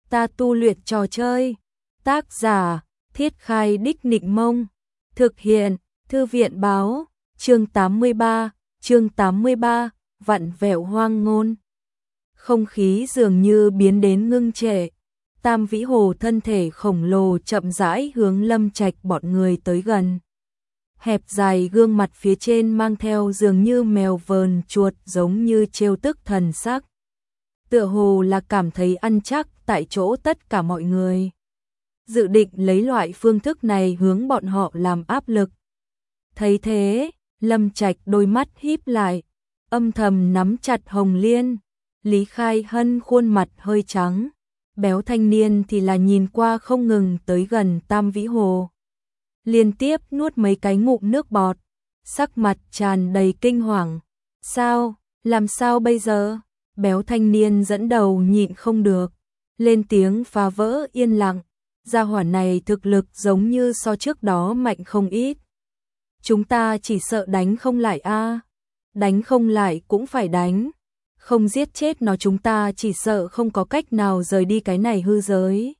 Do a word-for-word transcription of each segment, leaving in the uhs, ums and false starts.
ta tu luyện trò chơi. Tác giả, Thiết Khai Đích Nịnh Mông. Thực hiện, Thư viện Báo. Chương tám mươi ba, chương tám mươi ba, vặn vẹo hoang ngôn. Không khí dường như biến đến ngưng trệ. Tam Vĩ Hồ thân thể khổng lồ chậm rãi hướng Lâm Trạch bọn người tới gần. Hẹp dài gương mặt phía trên mang theo dường như mèo vờn chuột, giống như trêu tức thần sắc. Tựa hồ là cảm thấy ăn chắc tại chỗ tất cả mọi người. Dự định lấy loại phương thức này hướng bọn họ làm áp lực. Thấy thế, Lâm Trạch đôi mắt híp lại, âm thầm nắm chặt Hồng Liên. Lý Khai Hân khuôn mặt hơi trắng, béo thanh niên thì là nhìn qua không ngừng tới gần Tam Vĩ Hồ. Liên tiếp nuốt mấy cái ngụm nước bọt, sắc mặt tràn đầy kinh hoàng. Sao, làm sao bây giờ? Béo thanh niên dẫn đầu nhịn không được, lên tiếng phá vỡ yên lặng. Gia hỏa này thực lực giống như so trước đó mạnh không ít. Chúng ta chỉ sợ đánh không lại a, đánh không lại cũng phải đánh. Không giết chết nó chúng ta chỉ sợ không có cách nào rời đi cái này hư giới.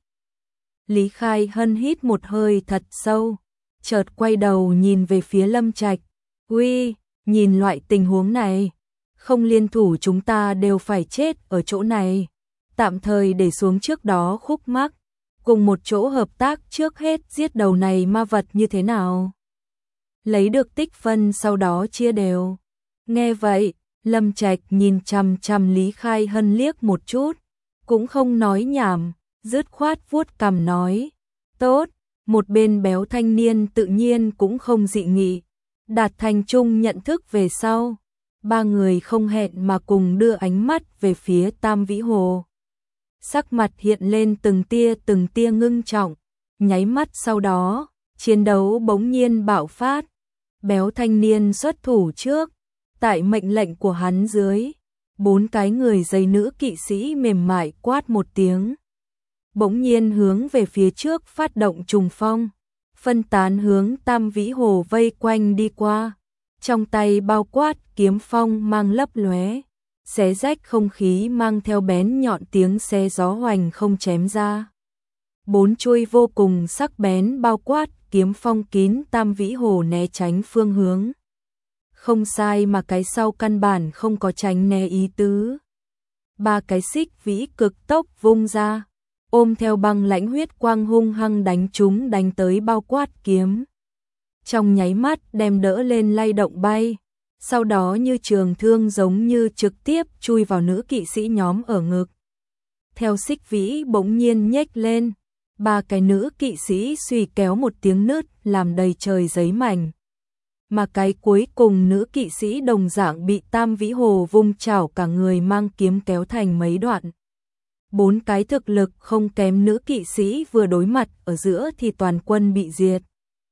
Lý Khai Hân hít một hơi thật sâu, chợt quay đầu nhìn về phía Lâm Trạch. Uy, nhìn loại tình huống này, không liên thủ chúng ta đều phải chết ở chỗ này. Tạm thời để xuống trước đó khúc mắc, cùng một chỗ hợp tác trước hết giết đầu này ma vật như thế nào? Lấy được tích phân sau đó chia đều. Nghe vậy, Lâm Trạch nhìn chằm chằm Lý Khai Hân liếc một chút, cũng không nói nhảm, dứt khoát vuốt cằm nói. Tốt, một bên béo thanh niên tự nhiên cũng không dị nghị, đạt thành chung nhận thức về sau. Ba người không hẹn mà cùng đưa ánh mắt về phía Tam Vĩ Hồ. Sắc mặt hiện lên từng tia từng tia ngưng trọng, nháy mắt sau đó, chiến đấu bỗng nhiên bạo phát. Béo thanh niên xuất thủ trước, tại mệnh lệnh của hắn dưới, bốn cái người dây nữ kỵ sĩ mềm mại quát một tiếng. Bỗng nhiên hướng về phía trước phát động trùng phong, phân tán hướng Tam Vĩ Hồ vây quanh đi qua. Trong tay bao quát kiếm phong mang lấp lóe, xé rách không khí mang theo bén nhọn tiếng xe gió hoành không chém ra. Bốn chuôi vô cùng sắc bén bao quát kiếm phong kín Tam Vĩ Hồ né tránh phương hướng. Không sai mà cái sau căn bản không có tránh né ý tứ. Ba cái xích vĩ cực tốc vung ra, ôm theo băng lãnh huyết quang hung hăng đánh chúng đánh tới bao quát kiếm. Trong nháy mắt đem đỡ lên lay động bay, sau đó như trường thương giống như trực tiếp chui vào nữ kỵ sĩ nhóm ở ngực. Theo xích vĩ bỗng nhiên nhếch lên, ba cái nữ kỵ sĩ suy kéo một tiếng nứt làm đầy trời giấy mảnh. Mà cái cuối cùng nữ kỵ sĩ đồng dạng bị Tam Vĩ Hồ vung chảo cả người mang kiếm kéo thành mấy đoạn. Bốn cái thực lực không kém nữ kỵ sĩ vừa đối mặt ở giữa thì toàn quân bị diệt.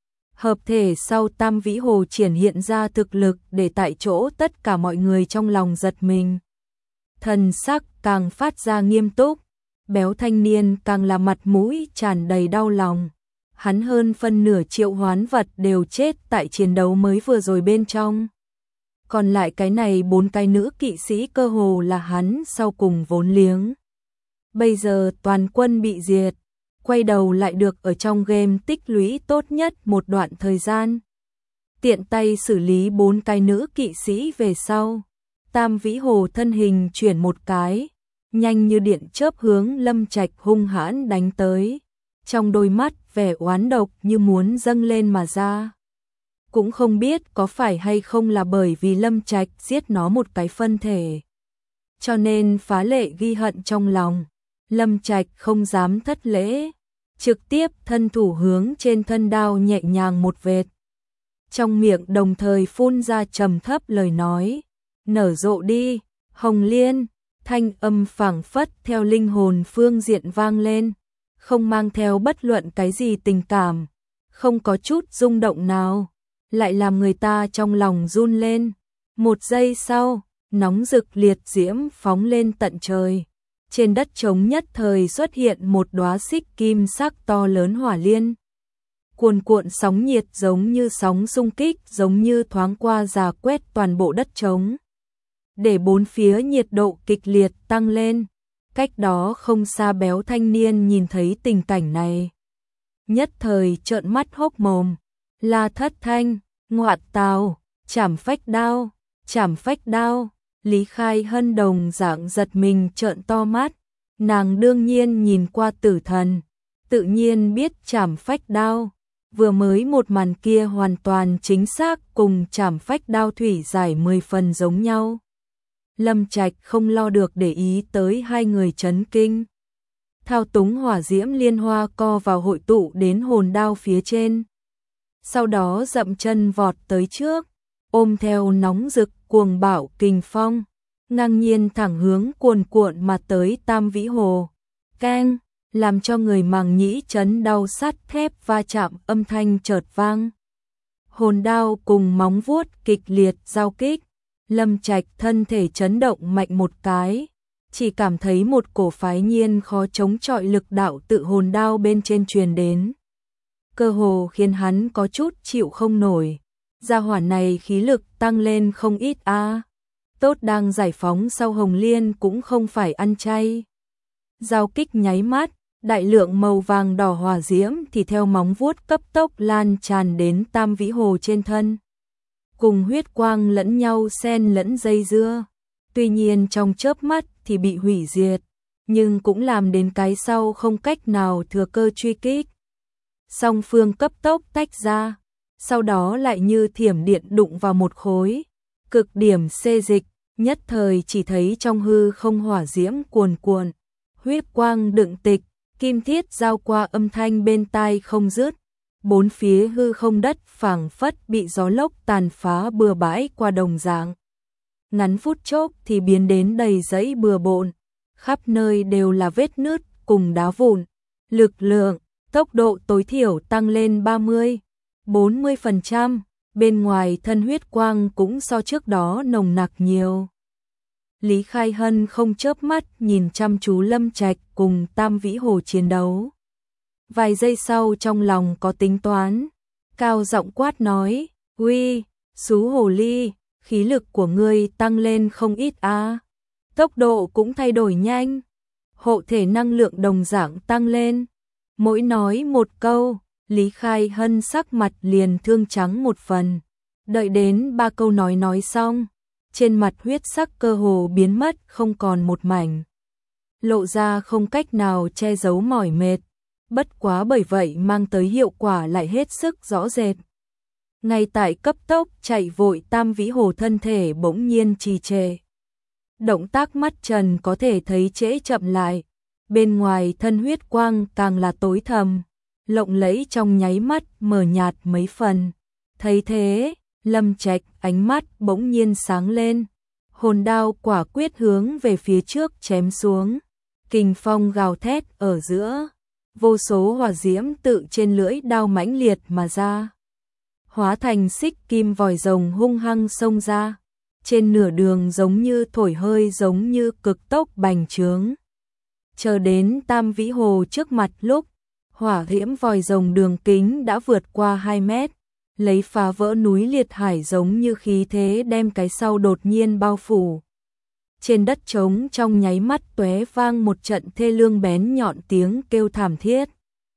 Hợp thể sau Tam Vĩ Hồ triển hiện ra thực lực để tại chỗ tất cả mọi người trong lòng giật mình. Thần sắc càng phát ra nghiêm túc, béo thanh niên càng là mặt mũi tràn đầy đau lòng. Hắn hơn phân nửa triệu hoán vật đều chết tại chiến đấu mới vừa rồi bên trong. Còn lại cái này bốn cái nữ kỵ sĩ cơ hồ là hắn sau cùng vốn liếng. Bây giờ toàn quân bị diệt, quay đầu lại được ở trong game tích lũy tốt nhất một đoạn thời gian. Tiện tay xử lý bốn cái nữ kỵ sĩ về sau, Tam Vĩ Hồ thân hình chuyển một cái, nhanh như điện chớp hướng Lâm Trạch hung hãn đánh tới. Trong đôi mắt vẻ oán độc như muốn dâng lên mà ra. Cũng không biết có phải hay không là bởi vì Lâm Trạch giết nó một cái phân thể, cho nên phá lệ ghi hận trong lòng. Lâm Trạch không dám thất lễ, trực tiếp thân thủ hướng trên thân đao nhẹ nhàng một vệt. Trong miệng đồng thời phun ra trầm thấp lời nói, nở rộ đi, Hồng Liên. Thanh âm phảng phất theo linh hồn phương diện vang lên, không mang theo bất luận cái gì tình cảm, không có chút rung động nào, lại làm người ta trong lòng run lên. Một giây sau, nóng rực liệt diễm phóng lên tận trời. Trên đất trống nhất thời xuất hiện một đóa xích kim sắc to lớn hỏa liên. Cuồn cuộn sóng nhiệt giống như sóng xung kích, giống như thoáng qua rà quét toàn bộ đất trống, để bốn phía nhiệt độ kịch liệt tăng lên. Cách đó không xa béo thanh niên nhìn thấy tình cảnh này, nhất thời trợn mắt hốc mồm, la thất thanh, ngoạn tào, chảm phách đao, chảm phách đao. Lý Khai Hân đồng dạng giật mình trợn to mắt, nàng đương nhiên nhìn qua tử thần, tự nhiên biết chảm phách đao. Vừa mới một màn kia hoàn toàn chính xác cùng chảm phách đao thủy giải mười phần giống nhau. Lâm Trạch không lo được để ý tới hai người chấn kinh. Thao túng hỏa diễm liên hoa co vào hội tụ đến hồn đao phía trên. Sau đó dậm chân vọt tới trước, ôm theo nóng rực cuồng bạo kình phong, ngang nhiên thẳng hướng cuồn cuộn mà tới Tam Vĩ Hồ. Keng, làm cho người màng nhĩ chấn đau sắt thép va chạm âm thanh chợt vang. Hồn đao cùng móng vuốt kịch liệt giao kích, Lâm Trạch thân thể chấn động mạnh một cái, chỉ cảm thấy một cổ phái nhiên khó chống chọi lực đạo tự hồn đao bên trên truyền đến. Cơ hồ khiến hắn có chút chịu không nổi. Gia hỏa này khí lực tăng lên không ít a. À. Tốt đang giải phóng sau Hồng Liên cũng không phải ăn chay. Giao kích nháy mắt, đại lượng màu vàng đỏ hỏa diễm thì theo móng vuốt cấp tốc lan tràn đến Tam Vĩ Hồ trên thân. Cùng huyết quang lẫn nhau xen lẫn dây dưa. Tuy nhiên trong chớp mắt thì bị hủy diệt, nhưng cũng làm đến cái sau không cách nào thừa cơ truy kích. Song phương cấp tốc tách ra, sau đó lại như thiểm điện đụng vào một khối. Cực điểm xê dịch, nhất thời chỉ thấy trong hư không hỏa diễm cuồn cuộn, huyết quang đựng tịch, kim thiết giao qua âm thanh bên tai không dứt. Bốn phía hư không đất phảng phất bị gió lốc tàn phá bừa bãi qua đồng dạng. Ngắn phút chốc thì biến đến đầy dãy bừa bộn, khắp nơi đều là vết nứt cùng đá vụn. Lực lượng, tốc độ tối thiểu tăng lên ba mươi, bốn mươi phần trăm, bên ngoài thân huyết quang cũng so trước đó nồng nặc nhiều. Lý Khai Hân không chớp mắt nhìn chăm chú Lâm Trạch cùng Tam Vĩ Hồ chiến đấu. Vài giây sau trong lòng có tính toán, cao giọng quát nói, uy, xú hồ ly, khí lực của ngươi tăng lên không ít a, à. Tốc độ cũng thay đổi nhanh, hộ thể năng lượng đồng dạng tăng lên. Mỗi nói một câu, Lý Khai Hân sắc mặt liền thương trắng một phần. Đợi đến ba câu nói nói xong, trên mặt huyết sắc cơ hồ biến mất không còn một mảnh. Lộ ra không cách nào che giấu mỏi mệt, bất quá bởi vậy mang tới hiệu quả lại hết sức rõ rệt. Ngay tại cấp tốc chạy vội Tam Vĩ Hồ thân thể bỗng nhiên trì trệ. Động tác mắt trần có thể thấy trễ chậm lại, bên ngoài thân huyết quang càng là tối thầm, lộng lẫy trong nháy mắt mờ nhạt mấy phần. Thấy thế, Lâm Trạch ánh mắt bỗng nhiên sáng lên, hồn đao quả quyết hướng về phía trước chém xuống, kình phong gào thét ở giữa, vô số hỏa diễm tự trên lưỡi đao mãnh liệt mà ra, hóa thành xích kim vòi rồng hung hăng xông ra, trên nửa đường giống như thổi hơi giống như cực tốc bành trướng. Chờ đến Tam Vĩ Hồ trước mặt lúc, hỏa diễm vòi rồng đường kính đã vượt qua hai mét, lấy phá vỡ núi liệt hải giống như khí thế đem cái sau đột nhiên bao phủ. Trên đất trống trong nháy mắt tóe vang một trận thê lương bén nhọn tiếng kêu thảm thiết.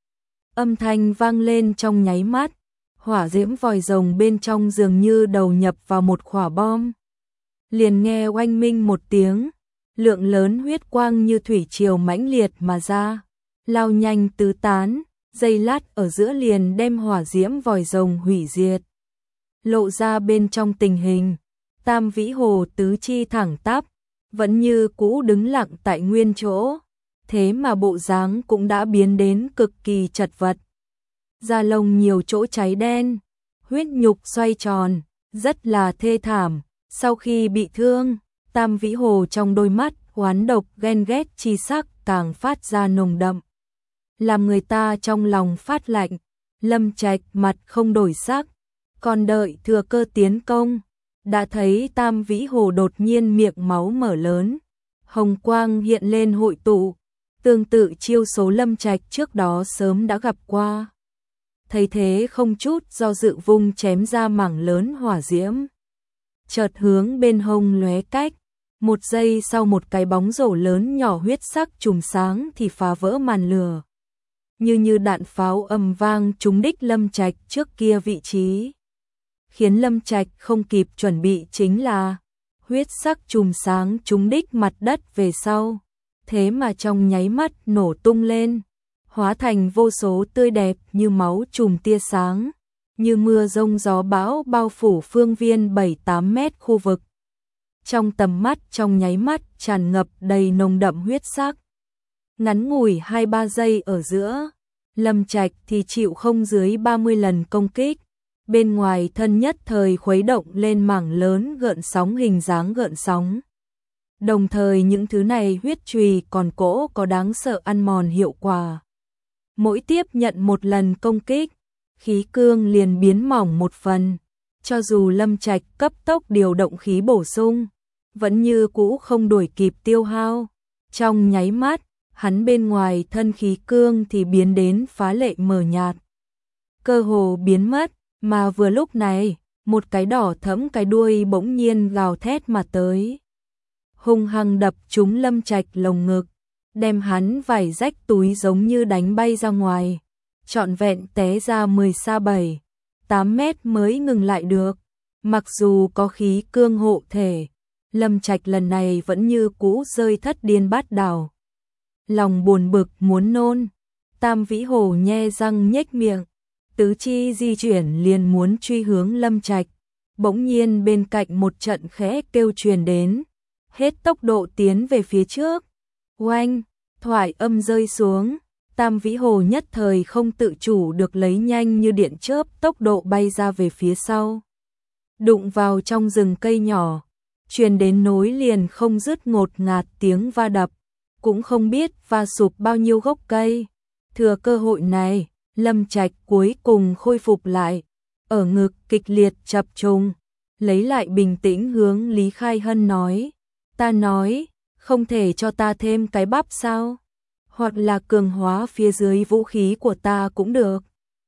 Âm thanh vang lên trong nháy mắt, hỏa diễm vòi rồng bên trong dường như đầu nhập vào một quả bom. Liền nghe oanh minh một tiếng, lượng lớn huyết quang như thủy triều mãnh liệt mà ra, lao nhanh tứ tán, giây lát ở giữa liền đem hỏa diễm vòi rồng hủy diệt. Lộ ra bên trong tình hình, Tam Vĩ Hồ tứ chi thẳng tắp, vẫn như cũ đứng lặng tại nguyên chỗ, thế mà bộ dáng cũng đã biến đến cực kỳ chật vật. Da lông nhiều chỗ cháy đen, huyết nhục xoay tròn, rất là thê thảm. Sau khi bị thương, Tam Vĩ Hồ trong đôi mắt oán độc ghen ghét chi sắc càng phát ra nồng đậm, làm người ta trong lòng phát lạnh. Lâm Trạch mặt không đổi sắc, còn đợi thừa cơ tiến công, đã thấy Tam Vĩ Hồ đột nhiên miệng máu mở lớn, hồng quang hiện lên hội tụ, tương tự chiêu số Lâm Trạch trước đó sớm đã gặp qua. Thấy thế không chút do dự vung chém ra mảng lớn hỏa diễm, chợt hướng bên hông lóe cách, Một giây sau một cái bóng rổ lớn nhỏ huyết sắc chùm sáng thì phá vỡ màn lửa. Như như đạn pháo ầm vang trúng đích Lâm Trạch trước kia vị trí. Khiến Lâm Trạch không kịp chuẩn bị chính là huyết sắc chùm sáng trúng đích mặt đất về sau. Thế mà trong nháy mắt nổ tung lên, hóa thành vô số tươi đẹp như máu chùm tia sáng, như mưa rông gió bão bao phủ phương viên bảy tám mét khu vực. Trong tầm mắt trong nháy mắt tràn ngập đầy nồng đậm huyết sắc. Ngắn ngủi hai ba giây ở giữa, Lâm Trạch thì chịu không dưới ba mươi lần công kích. Bên ngoài thân nhất thời khuấy động lên mảng lớn gợn sóng hình dáng gợn sóng. Đồng thời những thứ này huyết chùy còn cỗ có đáng sợ ăn mòn hiệu quả. Mỗi tiếp nhận một lần công kích, khí cương liền biến mỏng một phần. Cho dù Lâm Trạch cấp tốc điều động khí bổ sung, vẫn như cũ không đuổi kịp tiêu hao. Trong nháy mắt, hắn bên ngoài thân khí cương thì biến đến phá lệ mờ nhạt. Cơ hồ biến mất, mà vừa lúc này, một cái đỏ thẫm cái đuôi bỗng nhiên gào thét mà tới. Hung hăng đập trúng Lâm Trạch lồng ngực, đem hắn vải rách túi giống như đánh bay ra ngoài. Trọn vẹn té ra mười xa bảy, tám mét mới ngừng lại được. Mặc dù có khí cương hộ thể, Lâm Trạch lần này vẫn như cũ rơi thất điên bát đảo. Lòng buồn bực muốn nôn, Tam Vĩ Hồ nhe răng nhếch miệng, tứ chi di chuyển liền muốn truy hướng Lâm Trạch. Bỗng nhiên bên cạnh một trận khẽ kêu truyền đến, hết tốc độ tiến về phía trước. Oanh, thoại âm rơi xuống, Tam Vĩ Hồ nhất thời không tự chủ được lấy nhanh như điện chớp tốc độ bay ra về phía sau. Đụng vào trong rừng cây nhỏ, truyền đến nối liền không dứt ngột ngạt tiếng va đập, cũng không biết va sụp bao nhiêu gốc cây. Thừa cơ hội này, Lâm Trạch cuối cùng khôi phục lại, ở ngực kịch liệt chập trùng, lấy lại bình tĩnh hướng Lý Khai Hân nói, ta nói, không thể cho ta thêm cái bắp sao? Hoặc là cường hóa phía dưới vũ khí của ta cũng được.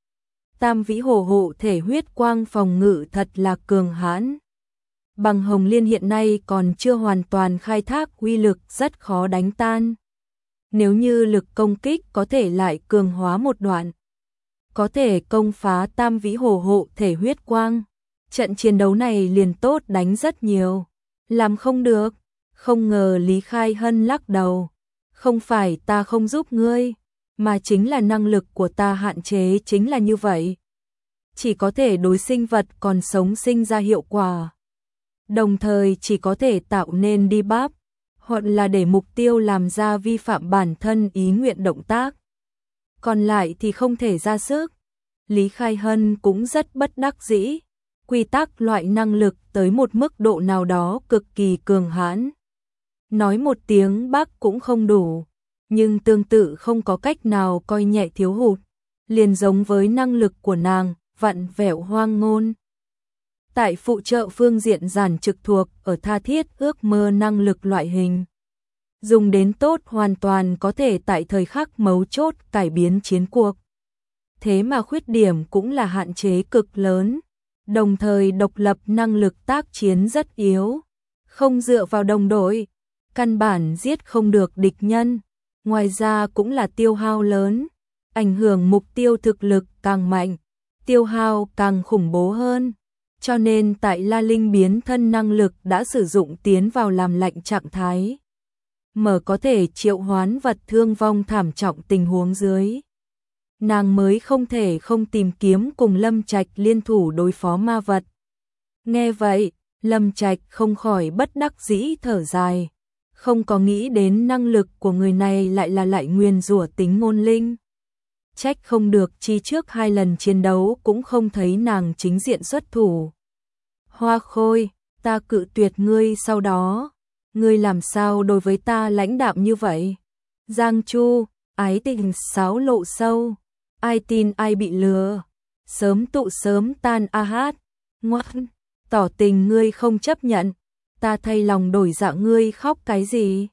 Tam Vĩ Hồ hộ thể huyết quang phòng ngự thật là cường hãn. Bằng Hồng Liên hiện nay còn chưa hoàn toàn khai thác uy lực rất khó đánh tan. Nếu như lực công kích có thể lại cường hóa một đoạn, có thể công phá Tam Vĩ Hồ hộ thể huyết quang, trận chiến đấu này liền tốt đánh rất nhiều. Làm không được, không ngờ Lý Khai Hân lắc đầu. Không phải ta không giúp ngươi, mà chính là năng lực của ta hạn chế chính là như vậy. Chỉ có thể đối sinh vật còn sống sinh ra hiệu quả. Đồng thời chỉ có thể tạo nên debuff, hoặc là để mục tiêu làm ra vi phạm bản thân ý nguyện động tác. Còn lại thì không thể ra sức. Lý Khai Hân cũng rất bất đắc dĩ. Quy tắc loại năng lực tới một mức độ nào đó cực kỳ cường hãn. Nói một tiếng bác cũng không đủ, nhưng tương tự không có cách nào coi nhẹ thiếu hụt, liền giống với năng lực của nàng, vặn vẹo hoang ngôn. Tại phụ trợ phương diện giản trực thuộc ở tha thiết ước mơ năng lực loại hình. Dùng đến tốt hoàn toàn có thể tại thời khắc mấu chốt cải biến chiến cuộc. Thế mà khuyết điểm cũng là hạn chế cực lớn, đồng thời độc lập năng lực tác chiến rất yếu, không dựa vào đồng đội. Căn bản giết không được địch nhân, ngoài ra cũng là tiêu hao lớn, ảnh hưởng mục tiêu thực lực càng mạnh, tiêu hao càng khủng bố hơn. Cho nên tại La Linh biến thân năng lực đã sử dụng tiến vào làm lạnh trạng thái, mở có thể triệu hoán vật thương vong thảm trọng tình huống dưới. Nàng mới không thể không tìm kiếm cùng Lâm Trạch liên thủ đối phó ma vật. Nghe vậy, Lâm Trạch không khỏi bất đắc dĩ thở dài. Không có nghĩ đến năng lực của người này lại là lại nguyền rủa tính môn linh. Trách không được chi trước hai lần chiến đấu cũng không thấy nàng chính diện xuất thủ. Hoa Khôi, ta cự tuyệt ngươi sau đó. Ngươi làm sao đối với ta lãnh đạm như vậy? Giang Chu, ái tình sáo lộ sâu. Ai tin ai bị lừa. Sớm tụ sớm tan a hát. Ngoan, tỏ tình ngươi không chấp nhận. Ta thay lòng đổi dạ ngươi khóc cái gì?